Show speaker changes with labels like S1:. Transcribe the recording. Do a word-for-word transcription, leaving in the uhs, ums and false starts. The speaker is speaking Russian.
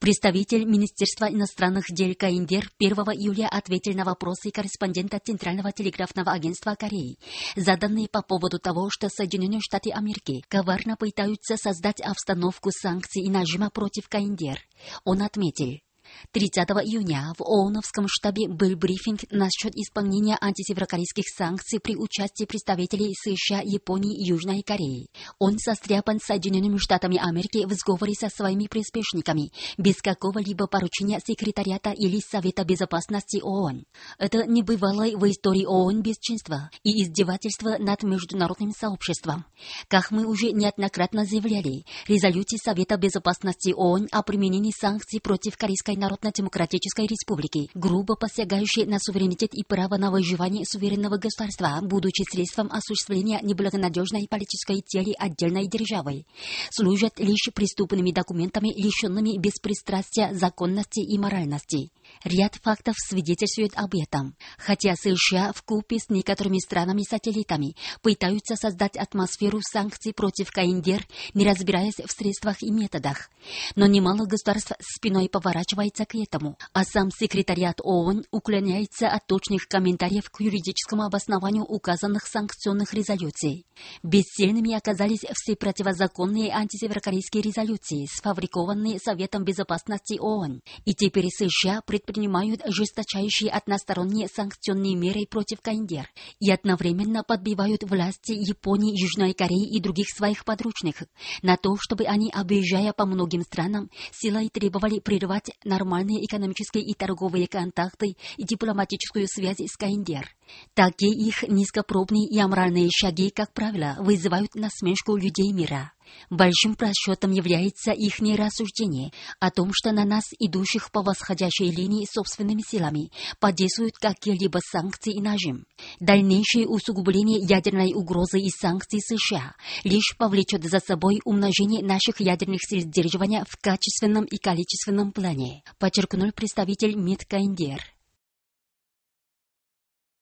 S1: Представитель Министерства иностранных дел КНДР первого июля ответил на вопросы корреспондента Центрального телеграфного агентства Кореи, заданные по поводу того, что Соединенные Штаты Америки коварно пытаются создать обстановку санкций и нажима против КНДР. Он отметил: тридцатого июня в ООНовском штабе был брифинг насчет исполнения антисеверокорейских санкций при участии представителей США, Японии и Южной Кореи. Он состряпан Соединенными Штатами Америки в сговоре со своими приспешниками, без какого-либо поручения секретариата или Совета Безопасности ООН. Это небывалое в истории ООН бесчинство и издевательство над международным сообществом. Как мы уже неоднократно заявляли, резолюции Совета Безопасности ООН о применении санкций против Корейской Народно-демократической республики, грубо посягающие на суверенитет и право на выживание суверенного государства, будучи средством осуществления неблагонадежной политической цели отдельной державы, служат лишь преступными документами, лишенными беспристрастия, законности и моральности. Ряд фактов свидетельствует об этом. Хотя США вкупе с некоторыми странами-сателлитами пытаются создать атмосферу санкций против КНДР, не разбираясь в средствах и методах. Но немало государств спиной поворачивается к этому, а сам секретариат ООН уклоняется от точных комментариев к юридическому обоснованию указанных санкционных резолюций. Бессильными оказались все противозаконные антисеверокорейские резолюции, сфабрикованные Советом Безопасности ООН. И теперь США предпринимают жесточайшие односторонние санкционные меры против КНДР и одновременно подбивают власти Японии, Южной Кореи и других своих подручных на то, чтобы они, объезжая по многим странам, силой требовали прервать нормальные экономические и торговые контакты и дипломатическую связь с КНДР. Такие их низкопробные и аморальные шаги, как правило, вызывают насмешку людей мира. Большим просчетом является их рассуждение о том, что на нас, идущих по восходящей линии собственными силами, подействуют какие-либо санкции и нажим. Дальнейшее усугубление ядерной угрозы и санкций США лишь повлечет за собой умножение наших ядерных сил сдерживания в качественном и количественном плане, подчеркнул представитель МИД КНДР.